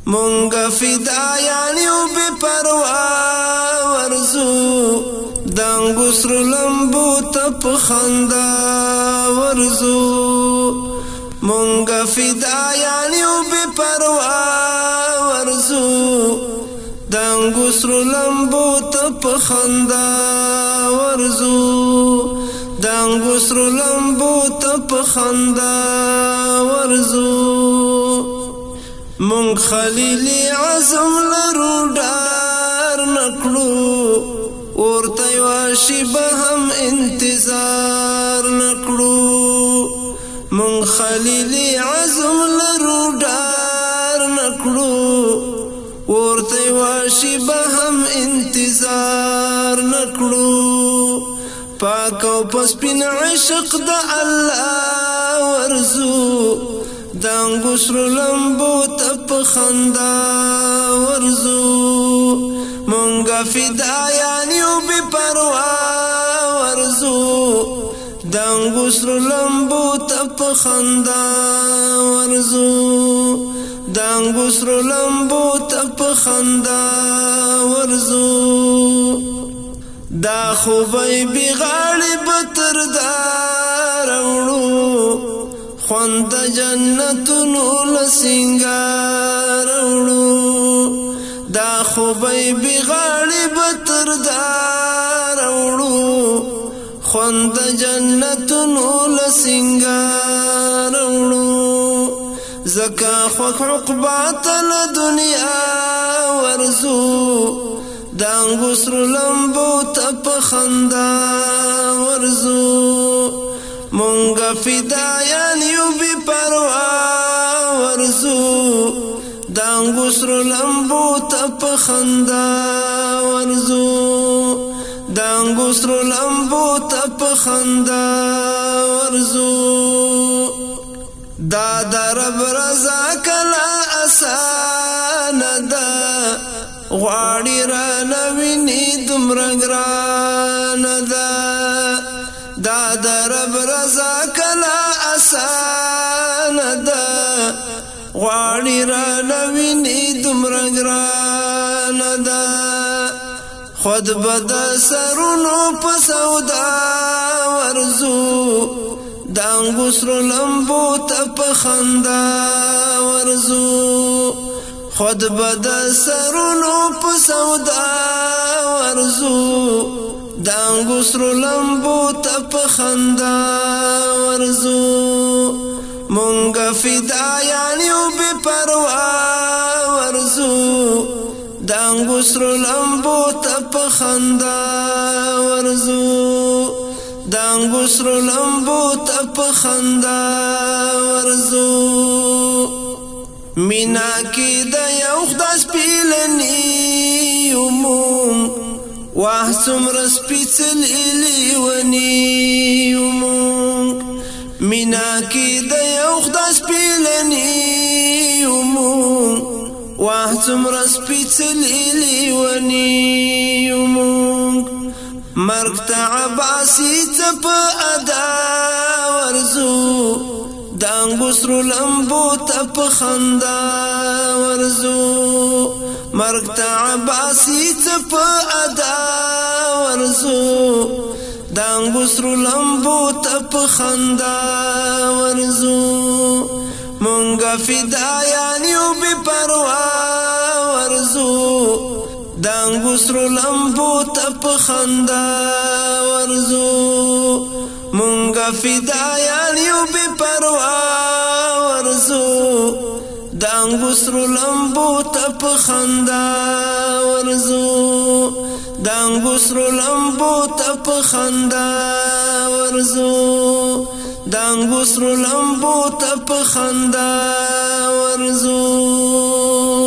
مونږه فدایان یو بے پروا ورزو دانګو سر لمبو ته په خندا ورزو مونږه فدایان یو بے پروا ورزو دانګو سر لمبو ته په خندا ورزو دانګو سر لمبو ته په خندا ورزو مونږ خلیل اعظم لرو ډار نکړو ورته واشي به هم انتظار نکړو مونږ خلیل اعظم لرو ډار نکړو ورته واشي به هم انتظار نکړو پاک او پسپین عشق د الله ورزو دانګو سر لمبو ته په خندا ورزو مونږه فدایان یو بے پروا ورزو دانګو سر لمبو ته په خندا ورزو دانګو سر لمبو ته په خندا ورزو دا خوبای بغاړي بتر دار وړو خوند جنتونو لسنگار وړو دا خوبای بغاړي بتر دار وړو خوند جنتونو لسنگار وړو زکا خوخ عقبات لدنیا ورزو دانګو سر لمبو ته په خندا ورزو مونږه فدایان یو بے پروا ورزو دانګو سر لمبو ته په خندا ورزو دانګو سر لمبو ته په خندا ورزو دا درب رضا کلا آسان ده غواړي را نویني دومره ګران ده دا درب رضا کلا آسان ده غواړي را نویني دومره ګران ده خود بد سرونو په سودا ورزو دانګو سر لمبو ته په خندا ورزو خود بد سرونو په سودا ورزو دانګو سر لمبو ته په خندا ورزو مونږه فدایان یو بے پروا ورزو دانګو سر لمبو ته په خندا ورزو دانګو سر لمبو ته په خندا ورزو مینا کې د یو خدای سپیلنی یومون واه څومره سپیڅلې ونی یومون مینا کې د یو خدای سپیلنی یومون واه څومره سپیڅلې ونی یومون مرګ ته عباسي څپ ادا ورزو دانګو سر لمبو ته په خندا ورزو مرګ ته عباسي څپ ادا ورزو دانګو سر لمبو ته په خندا ورزو مونږه فدایان یو بے پروا ورزو دانګو سر لمبو ته په خندا ورزو مونږه فدایان یو بے پروا ورزو دانګو سر لمبو ته په خندا ورزو دانګو سر لمبو ته په خندا ورزو دانګو سر لمبو ته په خندا ورزو